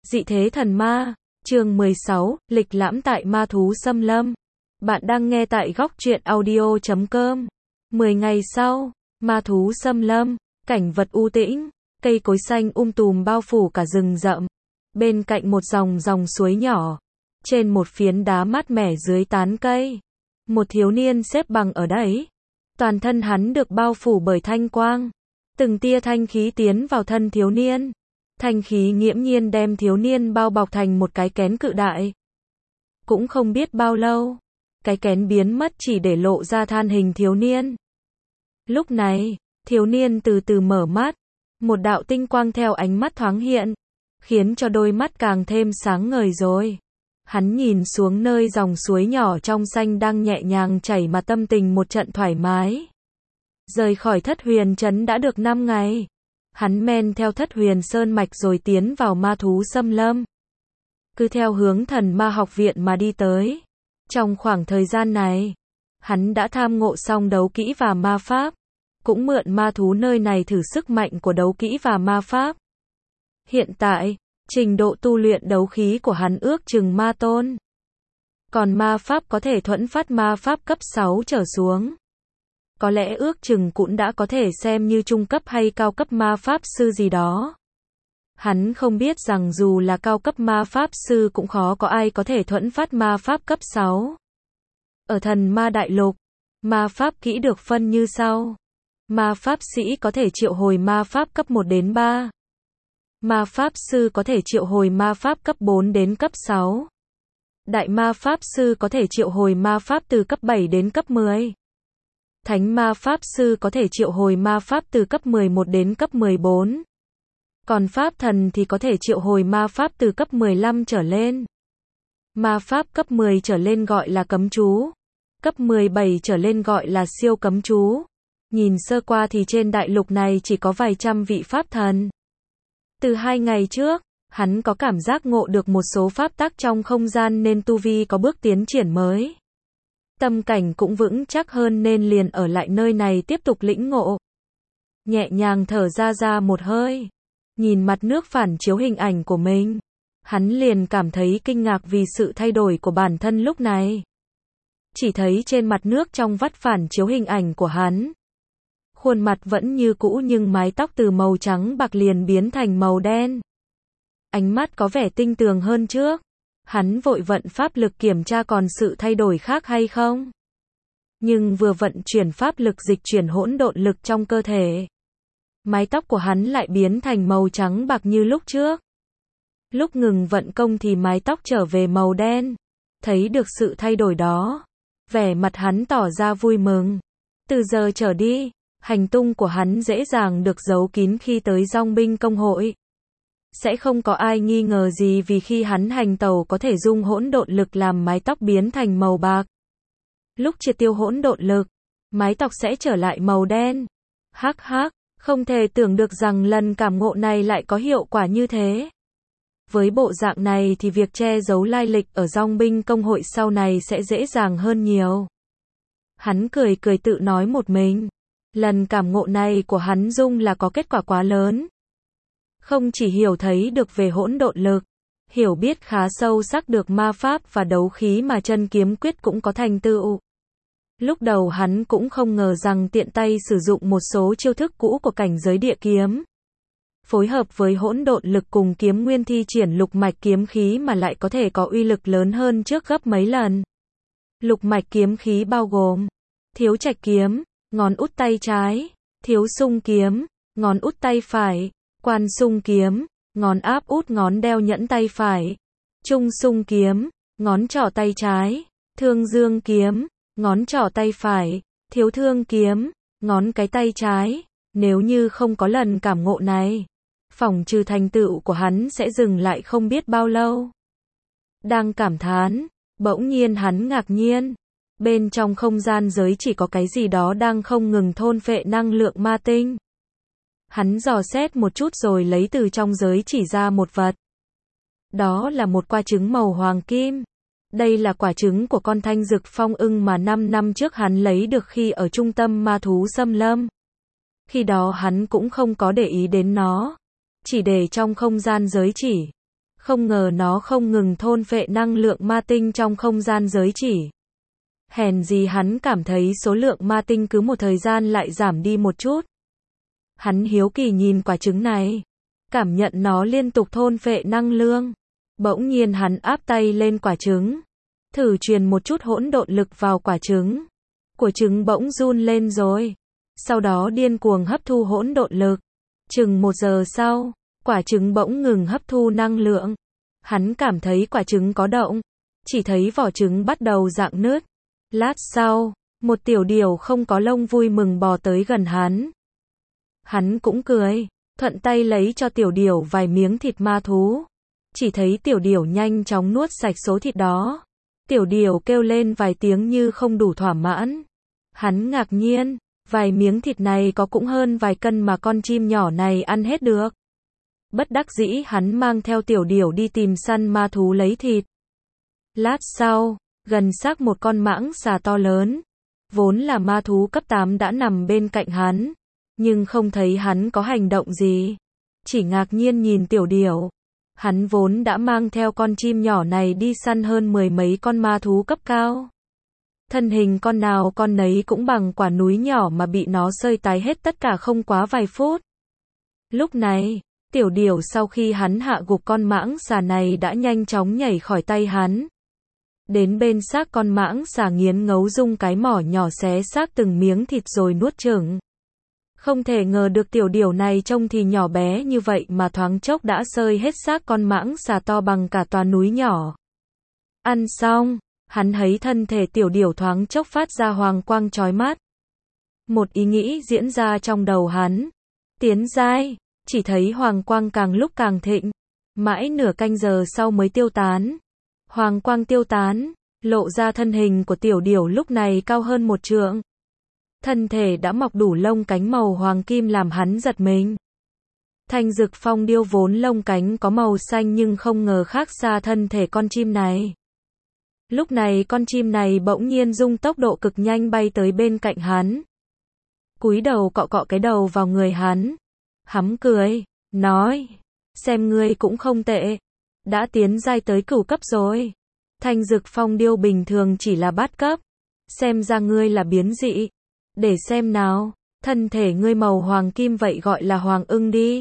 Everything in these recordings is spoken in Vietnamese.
Dị thế thần ma, chương 16, lịch lãm tại ma thú xâm lâm. Bạn đang nghe tại góc truyện audio.com. 10 ngày sau, ma thú xâm lâm, cảnh vật u tĩnh, cây cối xanh tùm bao phủ cả rừng rậm. Bên cạnh một dòng suối nhỏ, trên một phiến đá mát mẻ dưới tán cây, một thiếu niên xếp bằng ở đấy. Toàn thân hắn được bao phủ bởi thanh quang. Từng tia thanh khí tiến vào thân thiếu niên. Thanh khí nghiễm nhiên đem thiếu niên bao bọc thành một cái kén cự đại. Cũng không biết bao lâu, cái kén biến mất chỉ để lộ ra than hình thiếu niên. Lúc này, thiếu niên từ từ mở mắt, một đạo tinh quang theo ánh mắt thoáng hiện, khiến cho đôi mắt càng thêm sáng ngời rồi. Hắn nhìn xuống nơi dòng suối nhỏ trong xanh đang nhẹ nhàng chảy mà tâm tình một trận thoải mái. Rời khỏi Thất Huyền Trấn đã được 5 ngày. Hắn men theo Thất Huyền Sơn mạch rồi tiến vào ma thú xâm lâm. Cứ theo hướng Thần Ma học viện mà đi tới. Trong khoảng thời gian này, hắn đã tham ngộ xong đấu kỹ và ma pháp. Cũng mượn ma thú nơi này thử sức mạnh của đấu kỹ và ma pháp. Hiện tại, trình độ tu luyện đấu khí của hắn ước chừng ma tôn. Còn ma pháp có thể thuẫn phát ma pháp cấp 6 trở xuống. Có lẽ ước chừng cũng đã có thể xem như trung cấp hay cao cấp ma pháp sư gì đó. Hắn không biết rằng dù là cao cấp ma pháp sư cũng khó có ai có thể thuẫn phát ma pháp cấp 6. Ở Thần Ma Đại Lục, ma pháp kỹ được phân như sau. Ma pháp sĩ có thể triệu hồi ma pháp cấp 1 đến 3. Ma pháp sư có thể triệu hồi ma pháp cấp 4 đến cấp 6. Đại ma pháp sư có thể triệu hồi ma pháp từ cấp 7 đến cấp 10. Thánh ma pháp sư có thể triệu hồi ma pháp từ cấp 11 đến cấp 14. Còn pháp thần thì có thể triệu hồi ma pháp từ cấp 15 trở lên. Ma pháp cấp 10 trở lên gọi là cấm chú. Cấp 17 trở lên gọi là siêu cấm chú. Nhìn sơ qua thì trên đại lục này chỉ có vài trăm vị pháp thần. Từ 2 ngày trước, hắn có cảm giác ngộ được một số pháp tắc trong không gian nên tu vi có bước tiến triển mới. Tâm cảnh cũng vững chắc hơn nên liền ở lại nơi này tiếp tục lĩnh ngộ. Nhẹ nhàng thở ra một hơi. Nhìn mặt nước phản chiếu hình ảnh của mình. Hắn liền cảm thấy kinh ngạc vì sự thay đổi của bản thân lúc này. Chỉ thấy trên mặt nước trong vắt phản chiếu hình ảnh của hắn. Khuôn mặt vẫn như cũ nhưng mái tóc từ màu trắng bạc liền biến thành màu đen. Ánh mắt có vẻ tinh tường hơn trước. Hắn vội vận pháp lực kiểm tra còn sự thay đổi khác hay không. Nhưng vừa vận chuyển pháp lực dịch chuyển hỗn độn lực trong cơ thể. Mái tóc của hắn lại biến thành màu trắng bạc như lúc trước. Lúc ngừng vận công thì mái tóc trở về màu đen. Thấy được sự thay đổi đó. Vẻ mặt hắn tỏ ra vui mừng. Từ giờ trở đi, hành tung của hắn dễ dàng được giấu kín khi tới dòng binh công hội. Sẽ không có ai nghi ngờ gì vì khi hắn hành tẩu có thể dung hỗn độn lực làm mái tóc biến thành màu bạc. Lúc triệt tiêu hỗn độn lực, mái tóc sẽ trở lại màu đen. Hắc hắc, không thể tưởng được rằng lần cảm ngộ này lại có hiệu quả như thế. Với bộ dạng này thì việc che giấu lai lịch ở dòng binh công hội sau này sẽ dễ dàng hơn nhiều. Hắn cười tự nói một mình. Lần cảm ngộ này của hắn dung là có kết quả quá lớn. Không chỉ hiểu thấy được về hỗn độn lực, hiểu biết khá sâu sắc được ma pháp và đấu khí mà chân kiếm quyết cũng có thành tựu. Lúc đầu hắn cũng không ngờ rằng tiện tay sử dụng một số chiêu thức cũ của cảnh giới địa kiếm. Phối hợp với hỗn độn lực cùng kiếm nguyên thi triển lục mạch kiếm khí mà lại có thể có uy lực lớn hơn trước gấp mấy lần. Lục mạch kiếm khí bao gồm thiếu trạch kiếm, ngón út tay trái, thiếu xung kiếm, ngón út tay phải, quan xung kiếm, ngón áp út ngón đeo nhẫn tay phải, trung xung kiếm, ngón trỏ tay trái, thương dương kiếm, ngón trỏ tay phải, thiếu thương kiếm, ngón cái tay trái. Nếu như không có lần cảm ngộ này, phỏng trừ thành tựu của hắn sẽ dừng lại không biết bao lâu. Đang cảm thán, bỗng nhiên hắn ngạc nhiên. Bên trong không gian giới chỉ có cái gì đó đang không ngừng thôn phệ năng lượng ma tinh. Hắn dò xét một chút rồi lấy từ trong giới chỉ ra một vật. Đó là một quả trứng màu hoàng kim. Đây là quả trứng của con thanh dực phong ưng mà 5 năm trước hắn lấy được khi ở trung tâm ma thú xâm lâm. Khi đó hắn cũng không có để ý đến nó. Chỉ để trong không gian giới chỉ. Không ngờ nó không ngừng thôn phệ năng lượng ma tinh trong không gian giới chỉ. Hèn gì hắn cảm thấy số lượng ma tinh cứ một thời gian lại giảm đi một chút. Hắn hiếu kỳ nhìn quả trứng này, cảm nhận nó liên tục thôn phệ năng lượng. Bỗng nhiên hắn áp tay lên quả trứng, thử truyền một chút hỗn độn lực vào quả trứng. Quả trứng bỗng run lên rồi, sau đó điên cuồng hấp thu hỗn độn lực. Chừng 1 giờ sau, quả trứng bỗng ngừng hấp thu năng lượng. Hắn cảm thấy quả trứng có động, chỉ thấy vỏ trứng bắt đầu rạn nứt. Lát sau, một tiểu điểu không có lông vui mừng bò tới gần hắn. Hắn cũng cười, thuận tay lấy cho tiểu điểu vài miếng thịt ma thú. Chỉ thấy tiểu điểu nhanh chóng nuốt sạch số thịt đó. Tiểu điểu kêu lên vài tiếng như không đủ thỏa mãn. Hắn ngạc nhiên, vài miếng thịt này có cũng hơn vài cân mà con chim nhỏ này ăn hết được. Bất đắc dĩ hắn mang theo tiểu điểu đi tìm săn ma thú lấy thịt. Lát sau, gần xác một con mãng xà to lớn, vốn là ma thú cấp 8 đã nằm bên cạnh hắn, nhưng không thấy hắn có hành động gì, chỉ ngạc nhiên nhìn tiểu điểu. Hắn vốn đã mang theo con chim nhỏ này đi săn hơn 10 mấy con ma thú cấp cao. Thân hình con nào con nấy cũng bằng quả núi nhỏ mà bị nó xơi tái hết tất cả không quá vài phút. Lúc này, tiểu điểu sau khi hắn hạ gục con mãng xà này đã nhanh chóng nhảy khỏi tay hắn. Đến bên xác con mãng xà nghiến ngấu dùng cái mỏ nhỏ xé xác từng miếng thịt rồi nuốt chửng. Không thể ngờ được tiểu điểu này trông thì nhỏ bé như vậy mà thoáng chốc đã xơi hết xác con mãng xà to bằng cả tòa núi nhỏ. Ăn xong, hắn thấy thân thể tiểu điểu thoáng chốc phát ra hoàng quang chói mắt. Một ý nghĩ diễn ra trong đầu hắn. Tiến giai, chỉ thấy hoàng quang càng lúc càng thịnh, mãi nửa canh giờ sau mới tiêu tán. Hoàng quang tiêu tán, lộ ra thân hình của tiểu điểu lúc này cao hơn 1 trượng. Thân thể đã mọc đủ lông cánh màu hoàng kim làm hắn giật mình. Thanh Dực Phong điêu vốn lông cánh có màu xanh nhưng không ngờ khác xa thân thể con chim này. Lúc này con chim này bỗng nhiên dùng tốc độ cực nhanh bay tới bên cạnh hắn. Cúi đầu cọ cọ cái đầu vào người hắn. Hắm cười, nói, xem ngươi cũng không tệ. Đã tiến giai tới cửu cấp rồi. Thanh Dực Phong điêu bình thường chỉ là bát cấp. Xem ra ngươi là biến dị. Để xem nào, thân thể ngươi màu hoàng kim vậy gọi là hoàng ưng đi.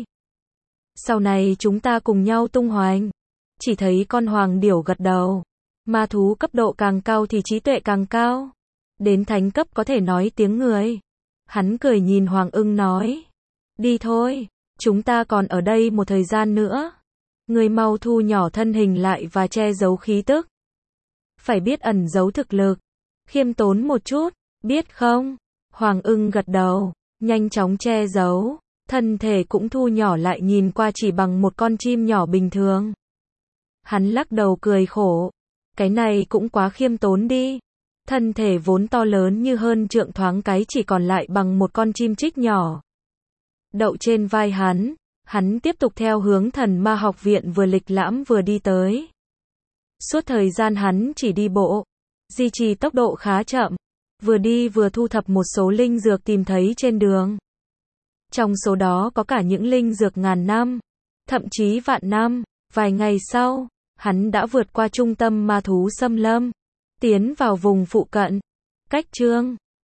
Sau này chúng ta cùng nhau tung hoành. Chỉ thấy con hoàng điểu gật đầu. Ma thú cấp độ càng cao thì trí tuệ càng cao. Đến thánh cấp có thể nói tiếng người. Hắn cười nhìn hoàng ưng nói. Đi thôi, chúng ta còn ở đây một thời gian nữa. Ngươi mau thu nhỏ thân hình lại và che giấu khí tức. Phải biết ẩn giấu thực lực. Khiêm tốn một chút, biết không? Hoàng ưng gật đầu, nhanh chóng che giấu. Thân thể cũng thu nhỏ lại nhìn qua chỉ bằng một con chim nhỏ bình thường. Hắn lắc đầu cười khổ. Cái này cũng quá khiêm tốn đi. Thân thể vốn to lớn như hơn trượng thoáng cái chỉ còn lại bằng một con chim trích nhỏ. Đậu trên vai hắn tiếp tục theo hướng Thần Ma học viện vừa lịch lãm vừa đi tới. Suốt thời gian hắn chỉ đi bộ, duy trì tốc độ khá chậm, vừa đi vừa thu thập một số linh dược tìm thấy trên đường. Trong số đó có cả những linh dược ngàn năm, thậm chí vạn năm. Vài ngày sau, hắn đã vượt qua trung tâm ma thú xâm lâm, tiến vào vùng phụ cận. Cách chương